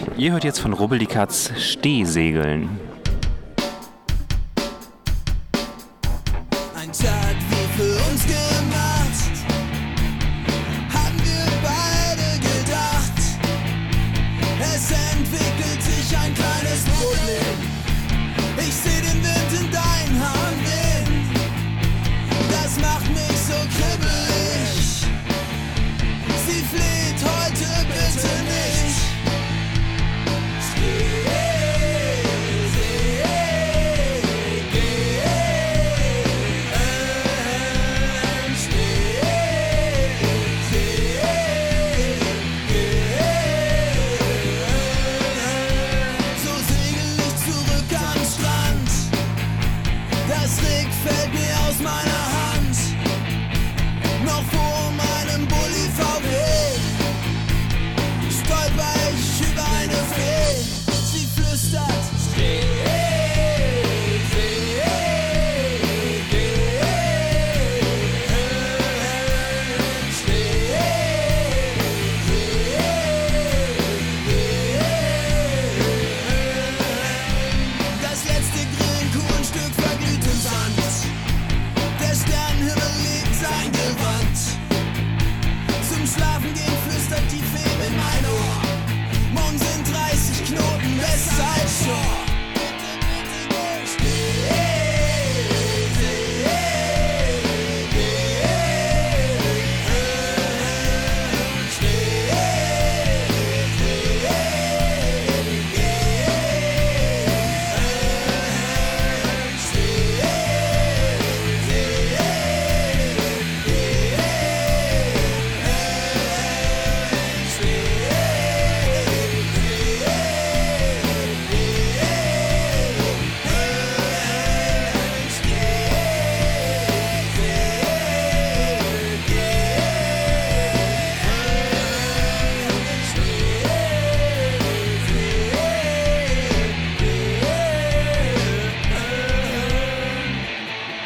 Ihr hört jetzt von Rubbel die Katz Stehsegeln. Ein Tag wie für uns gemacht, haben wir beide gedacht. Es entwickelt sich ein kleines Problem. Ich seh den Wind in deinen Haaren wehen. Das macht mich so kribbelig. Sie fleht heute bitte nicht. Fällt mir aus meiner Hand, noch vor meinem Bulli VW, stolper ich über eine Fee, sie flüstert, das letzte Grillkuchenstück verglüht im Sand. Der Sternenhimmel legt sein Gewand. Zum Schlafen gehen flüstert die Fee in mein Ohr. Morgen sind 30 Knoten, Westside Shore.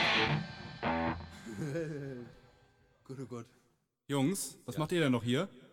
Jungs, was macht ihr denn noch hier?